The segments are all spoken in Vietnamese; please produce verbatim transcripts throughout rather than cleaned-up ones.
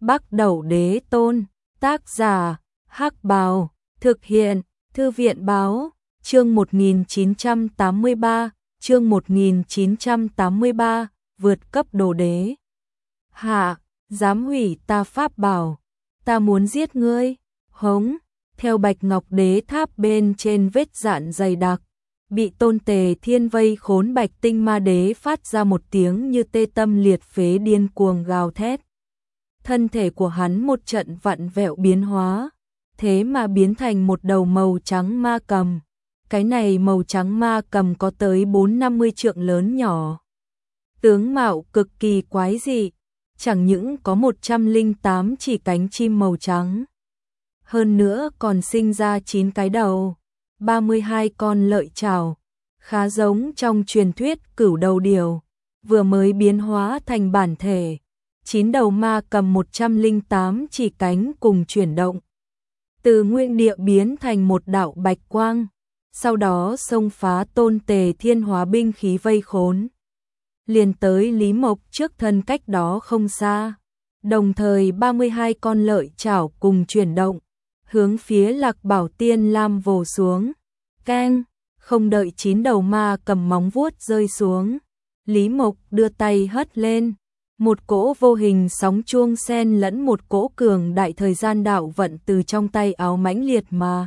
Bắc Đẩu Đế Tôn, tác giả, Hắc Bào, thực hiện, Thư viện Báo, chương một nghìn chín trăm tám mươi ba, chương một nghìn chín trăm tám mươi ba, vượt cấp đồ đế. Hạ, dám hủy ta pháp bảo, ta muốn giết ngươi, hống, theo Bạch Ngọc Đế Tháp bên trên vết dạn dày đặc, bị Tôn Tề Thiên vây khốn Bạch Tinh Ma Đế phát ra một tiếng như tê tâm liệt phế điên cuồng gào thét. Thân thể của hắn một trận vặn vẹo biến hóa, thế mà biến thành một đầu màu trắng ma cầm. Cái này màu trắng ma cầm có tới bốn năm mươi trượng lớn nhỏ. Tướng mạo cực kỳ quái dị, chẳng những có một trăm lẻ tám chỉ cánh chim màu trắng. Hơn nữa còn sinh ra chín cái đầu, ba mươi hai con lợi chảo, khá giống trong truyền thuyết cửu đầu điểu, vừa mới biến hóa thành bản thể. Chín đầu ma cầm một trăm lẻ tám chỉ cánh cùng chuyển động, từ nguyên địa biến thành một đạo bạch quang, sau đó xông phá Tôn Tề Thiên hóa binh khí vây khốn, liền tới Lý Mộc trước thân cách đó không xa. Đồng thời ba mươi hai con lợi chảo cùng chuyển động, hướng phía Lạc Bảo Tiên Lam vồ xuống. Keng, không đợi chín đầu ma cầm móng vuốt rơi xuống, Lý Mộc đưa tay hất lên, một cỗ vô hình sóng chuông sen lẫn một cỗ cường đại thời gian đạo vận từ trong tay áo mãnh liệt mà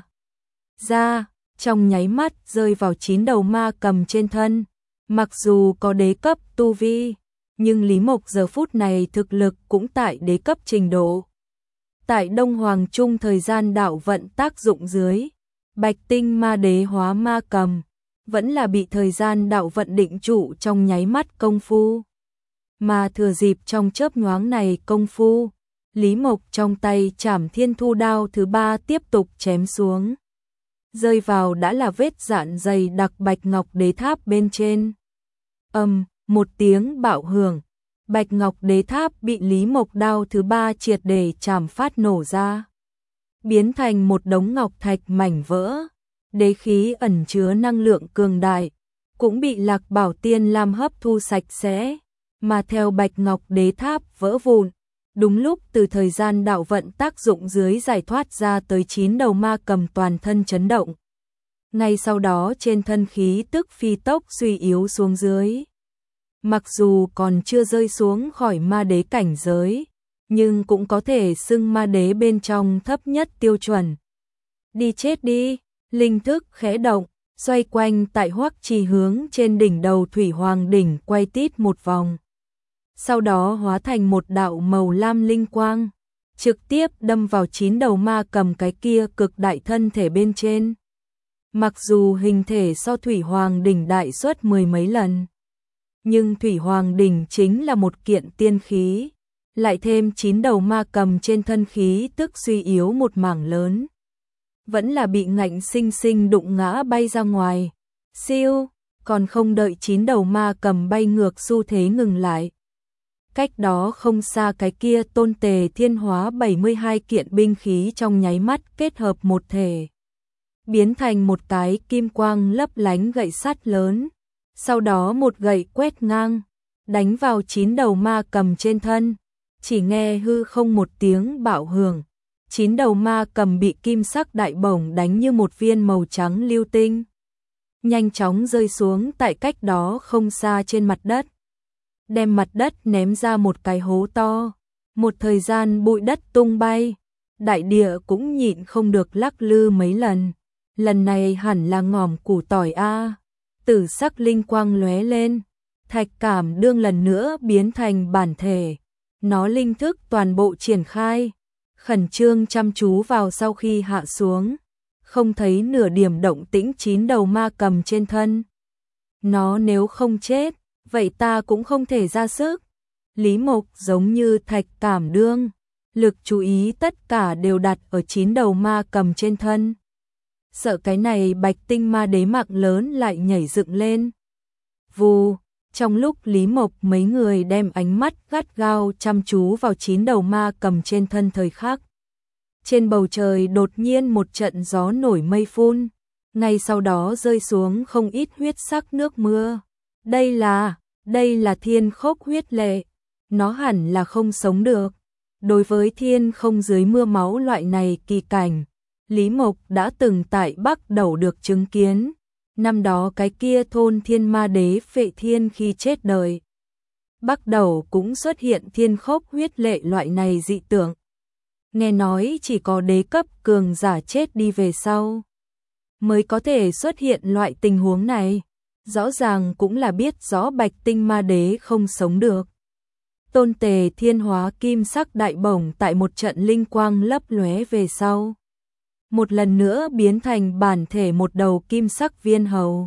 ra, trong nháy mắt rơi vào chín đầu ma cầm trên thân. Mặc dù có đế cấp tu vi, nhưng Lý Mộc giờ phút này thực lực cũng tại đế cấp trình độ. Tại Đông Hoàng Trung thời gian đạo vận tác dụng dưới, Bạch Tinh Ma Đế hóa ma cầm, vẫn là bị thời gian đạo vận định trụ trong nháy mắt công phu. Mà thừa dịp trong chớp nhoáng này công phu, Lý Mộc trong tay Trảm Thiên Thu đao thứ ba tiếp tục chém xuống. Rơi vào đã là vết dạn dày đặc Bạch Ngọc Đế Tháp bên trên. Ầm, um, một tiếng bạo hưởng, Bạch Ngọc Đế Tháp bị Lý Mộc đao thứ ba triệt để chảm phát nổ ra, biến thành một đống ngọc thạch mảnh vỡ. Đế khí ẩn chứa năng lượng cường đại, cũng bị Lạc Bảo Tiên Lam hấp thu sạch sẽ, mà theo Bạch Ngọc Đế Tháp vỡ vụn, đúng lúc từ thời gian đạo vận tác dụng dưới giải thoát ra tới chín đầu ma cầm toàn thân chấn động. Ngay sau đó trên thân khí tức phi tốc suy yếu xuống dưới. Mặc dù còn chưa rơi xuống khỏi ma đế cảnh giới, nhưng cũng có thể xưng ma đế bên trong thấp nhất tiêu chuẩn. Đi chết đi, linh thức khẽ động, xoay quanh tại Hoắc Trì hướng trên đỉnh đầu Thủy Hoàng đỉnh quay tít một vòng. Sau đó hóa thành một đạo màu lam linh quang, trực tiếp đâm vào chín đầu ma cầm cái kia cực đại thân thể bên trên. Mặc dù hình thể so Thủy Hoàng đỉnh đại suất mười mấy lần, nhưng Thủy Hoàng đỉnh chính là một kiện tiên khí, lại thêm chín đầu ma cầm trên thân khí tức suy yếu một mảng lớn, vẫn là bị ngạnh sinh sinh đụng ngã bay ra ngoài. Siêu, còn không đợi chín đầu ma cầm bay ngược xu thế ngừng lại. Cách đó không xa cái kia Tôn Tề Thiên hóa bảy mươi hai kiện binh khí trong nháy mắt kết hợp một thể, biến thành một cái kim quang lấp lánh gậy sắt lớn, sau đó một gậy quét ngang, đánh vào chín đầu ma cầm trên thân. Chỉ nghe hư không một tiếng bạo hưởng, chín đầu ma cầm bị kim sắc đại bổng đánh như một viên màu trắng lưu tinh, nhanh chóng rơi xuống tại cách đó không xa trên mặt đất, đem mặt đất ném ra một cái hố to. Một thời gian bụi đất tung bay, đại địa cũng nhịn không được lắc lư mấy lần. Lần này hẳn là ngòm củ tỏi a. Tử sắc linh quang lóe lên, Thạch Cảm Đương lần nữa biến thành bản thể, nó linh thức toàn bộ triển khai, khẩn trương chăm chú vào sau khi hạ xuống, không thấy nửa điểm động tĩnh chín đầu ma cầm trên thân. Nó nếu không chết, vậy ta cũng không thể ra sức. Lý Mộc giống như Thạch Cảm Đương, lực chú ý tất cả đều đặt ở chín đầu ma cầm trên thân. Sợ cái này Bạch Tinh Ma Đế mạng lớn lại nhảy dựng lên. Vù, trong lúc Lý Mộc mấy người đem ánh mắt gắt gao chăm chú vào chín đầu ma cầm trên thân thời khắc, trên bầu trời đột nhiên một trận gió nổi mây phun, ngay sau đó rơi xuống không ít huyết sắc nước mưa. Đây là, đây là thiên khốc huyết lệ, nó hẳn là không sống được. Đối với thiên không dưới mưa máu loại này kỳ cảnh, Lý Mộc đã từng tại Bắc Đẩu được chứng kiến. Năm đó cái kia thôn Thiên Ma Đế Phệ Thiên khi chết đời, Bắc Đẩu cũng xuất hiện thiên khốc huyết lệ loại này dị tượng. Nghe nói chỉ có đế cấp cường giả chết đi về sau mới có thể xuất hiện loại tình huống này. Rõ ràng cũng là biết rõ Bạch Tinh Ma Đế không sống được. Tôn Tề Thiên hóa kim sắc đại bổng tại một trận linh quang lấp lóe về sau, một lần nữa biến thành bản thể một đầu kim sắc viên hầu.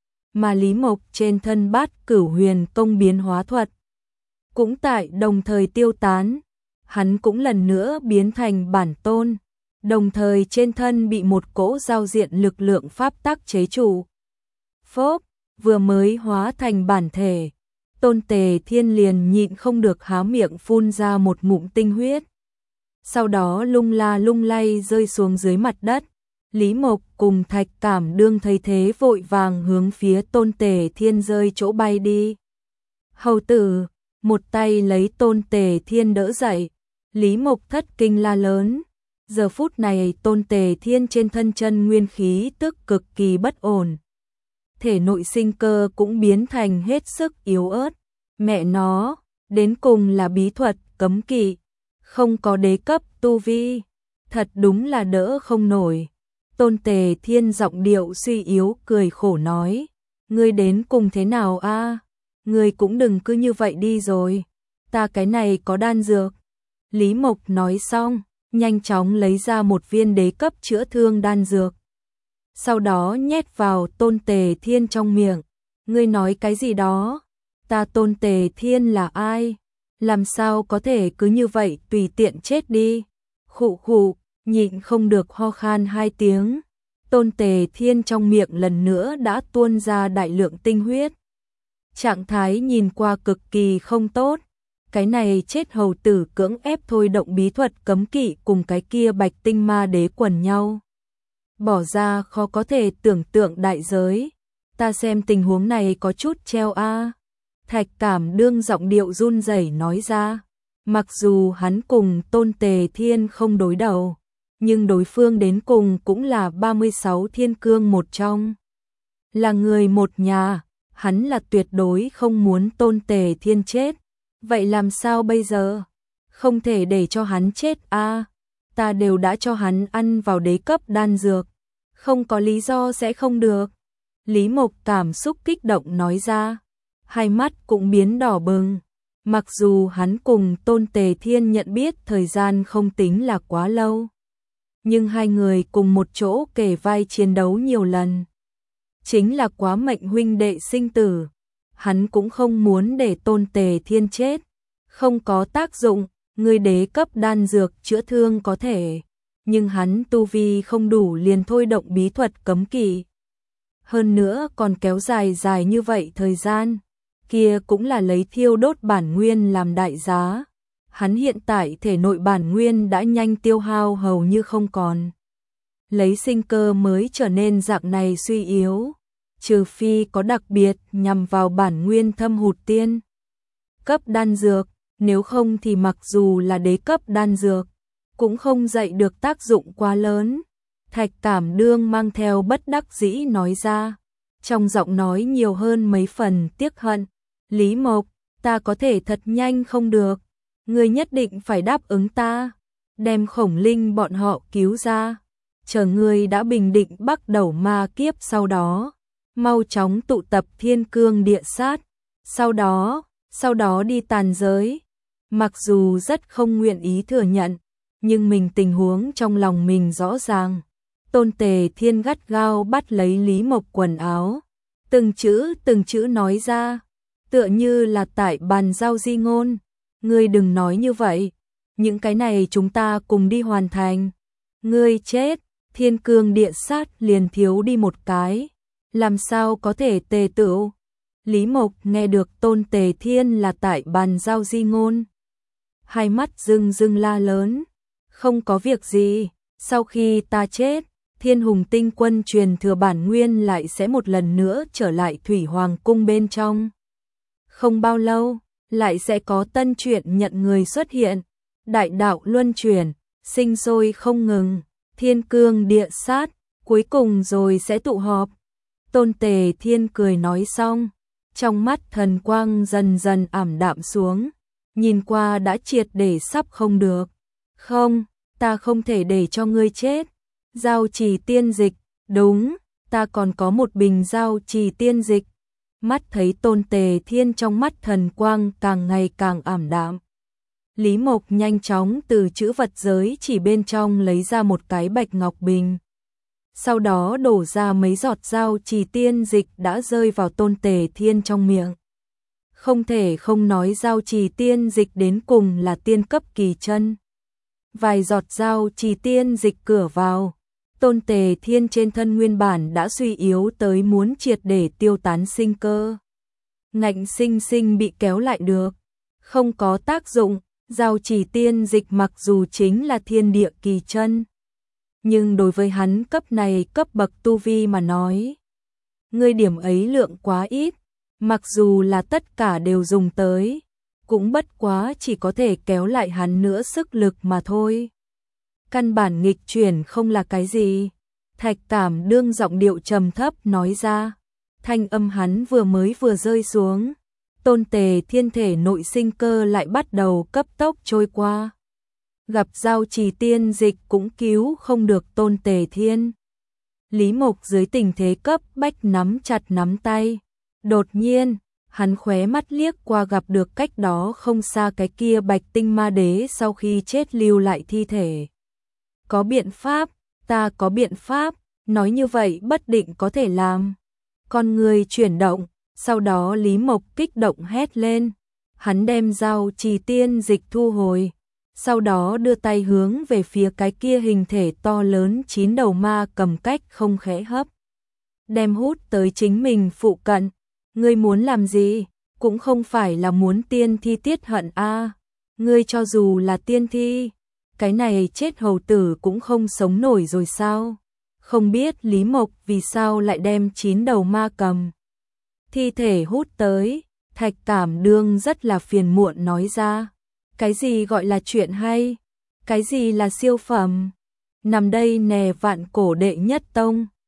Mà Lý Mộc trên thân Bát Cửu Huyền Công biến hóa thuật cũng tại đồng thời tiêu tán, hắn cũng lần nữa biến thành bản tôn, đồng thời trên thân bị một cỗ giao diện lực lượng pháp tắc chế trụ. Phốp, vừa mới hóa thành bản thể, Tôn Tề Thiên liền nhịn không được há miệng phun ra một ngụm tinh huyết. Sau đó lung la lung lay rơi xuống dưới mặt đất. Lý Mộc cùng Thạch Cảm Đương thấy thế vội vàng hướng phía Tôn Tề Thiên rơi chỗ bay đi. Hầu tử, một tay lấy Tôn Tề Thiên đỡ dậy. Lý Mộc thất kinh la lớn. Giờ phút này Tôn Tề Thiên trên thân chân nguyên khí tức cực kỳ bất ổn. Thể nội sinh cơ cũng biến thành hết sức yếu ớt. Mẹ nó, đến cùng là bí thuật cấm kỵ, không có đế cấp tu vi, thật đúng là đỡ không nổi. Tôn Tề Thiên giọng điệu suy yếu cười khổ nói, ngươi đến cùng thế nào a? Ngươi cũng đừng cứ như vậy đi rồi, ta cái này có đan dược. Lý Mộc nói xong, nhanh chóng lấy ra một viên đế cấp chữa thương đan dược. Sau đó nhét vào Tôn Tề Thiên trong miệng. Ngươi nói cái gì đó? Ta Tôn Tề Thiên là ai? Làm sao có thể cứ như vậy tùy tiện chết đi? Khụ khụ, nhịn không được ho khan hai tiếng. Tôn Tề Thiên trong miệng lần nữa đã tuôn ra đại lượng tinh huyết. Trạng thái nhìn qua cực kỳ không tốt. Cái này chết hầu tử cưỡng ép thôi động bí thuật cấm kỵ cùng cái kia Bạch Tinh Ma Đế quần nhau. Bỏ ra khó có thể tưởng tượng đại giới. Ta xem tình huống này có chút treo a. Thạch Cảm Đương giọng điệu run rẩy nói ra. Mặc dù hắn cùng Tôn Tề Thiên không đối đầu, nhưng đối phương đến cùng cũng là ba mươi sáu thiên cương một trong. Là người một nhà, hắn là tuyệt đối không muốn Tôn Tề Thiên chết. Vậy làm sao bây giờ? Không thể để cho hắn chết a. Ta đều đã cho hắn ăn vào đế cấp đan dược, không có lý do sẽ không được. Lý Mộc cảm xúc kích động nói ra, hai mắt cũng biến đỏ bừng. Mặc dù hắn cùng Tôn Tề Thiên nhận biết thời gian không tính là quá lâu, nhưng hai người cùng một chỗ kề vai chiến đấu nhiều lần, chính là quá mệnh huynh đệ sinh tử. Hắn cũng không muốn để Tôn Tề Thiên chết, không có tác dụng. Người đế cấp đan dược chữa thương có thể, nhưng hắn tu vi không đủ liền thôi động bí thuật cấm kỵ. Hơn nữa còn kéo dài dài như vậy thời gian, kia cũng là lấy thiêu đốt bản nguyên làm đại giá. Hắn hiện tại thể nội bản nguyên đã nhanh tiêu hao hầu như không còn. Lấy sinh cơ mới trở nên dạng này suy yếu, trừ phi có đặc biệt nhằm vào bản nguyên thâm hụt tiên cấp đan dược, nếu không thì mặc dù là đế cấp đan dược, cũng không dậy được tác dụng quá lớn. Thạch Cảm Đương mang theo bất đắc dĩ nói ra, trong giọng nói nhiều hơn mấy phần tiếc hận. Lý Mộc, ta có thể thật nhanh không được, ngươi nhất định phải đáp ứng ta, đem Khổng Linh bọn họ cứu ra. Chờ ngươi đã bình định Bắc Đẩu ma kiếp sau đó, mau chóng tụ tập thiên cương địa sát, sau đó, sau đó đi tàn giới. Mặc dù rất không nguyện ý thừa nhận, nhưng mình tình huống trong lòng mình rõ ràng. Tôn Tề Thiên gắt gao bắt lấy Lý Mộc quần áo, từng chữ từng chữ nói ra, tựa như là tại bàn giao di ngôn. Ngươi đừng nói như vậy, những cái này chúng ta cùng đi hoàn thành. Ngươi chết, thiên cương địa sát liền thiếu đi một cái, làm sao có thể tề tựu. Lý Mộc nghe được Tôn Tề Thiên là tại bàn giao di ngôn, hai mắt rưng rưng la lớn, không có việc gì, sau khi ta chết, Thiên Hùng Tinh Quân truyền thừa bản nguyên lại sẽ một lần nữa trở lại Thủy Hoàng cung bên trong. Không bao lâu, lại sẽ có tân truyện nhận người xuất hiện. đại đạo luân chuyển, sinh sôi không ngừng, thiên cương địa sát, cuối cùng rồi sẽ tụ họp. Tôn Tề Thiên cười nói xong, trong mắt thần quang dần dần ảm đạm xuống, nhìn qua đã triệt để sắp không được. Không, ta không thể để cho ngươi chết. Giao trì tiên dịch, đúng, ta còn có một bình giao trì tiên dịch. Mắt thấy Tôn Tề Thiên trong mắt thần quang càng ngày càng ảm đạm. Lý Mộc nhanh chóng từ chữ vật giới chỉ bên trong lấy ra một cái bạch ngọc bình. Sau đó đổ ra mấy giọt giao trì tiên dịch đã rơi vào Tôn Tề Thiên trong miệng. Không thể không nói giao trì tiên dịch đến cùng là tiên cấp kỳ chân. Vài giọt giao trì tiên dịch cửa vào, Tôn Tề Thiên trên thân nguyên bản đã suy yếu tới muốn triệt để tiêu tán sinh cơ. Ngạnh sinh sinh bị kéo lại được, không có tác dụng, giao trì tiên dịch mặc dù chính là thiên địa kỳ chân. Nhưng đối với hắn cấp này cấp bậc tu vi mà nói, ngươi điểm ấy lượng quá ít, mặc dù là tất cả đều dùng tới, cũng bất quá chỉ có thể kéo lại hắn nữa sức lực mà thôi. Căn bản nghịch chuyển không là cái gì. Thạch Cảm Đương giọng điệu trầm thấp nói ra, thanh âm hắn vừa mới vừa rơi xuống, Tôn Tề Thiên thể nội sinh cơ lại bắt đầu cấp tốc trôi qua. Gặp giao trì tiên dịch cũng cứu không được Tôn Tề Thiên. Lý Mộc dưới tình thế cấp bách nắm chặt nắm tay. Đột nhiên, hắn khóe mắt liếc qua gặp được cách đó không xa cái kia Bạch Tinh Ma Đế sau khi chết lưu lại thi thể. Có biện pháp, ta có biện pháp, nói như vậy bất định có thể làm. Con người chuyển động, sau đó Lý Mộc kích động hét lên. Hắn đem giao trì tiên dịch thu hồi, sau đó đưa tay hướng về phía cái kia hình thể to lớn chín đầu ma cầm cách không khẽ hấp. Đem hút tới chính mình phụ cận. Ngươi muốn làm gì? Cũng không phải là muốn tiên thi tiết hận a. À. Ngươi cho dù là tiên thi, cái này chết hầu tử cũng không sống nổi rồi sao? Không biết Lý Mộc vì sao lại đem chín đầu ma cầm thi thể hút tới. Thạch Cảm Đương rất là phiền muộn nói ra. Cái gì gọi là chuyện hay? Cái gì là siêu phẩm? Nằm đây nè vạn cổ đệ nhất tông.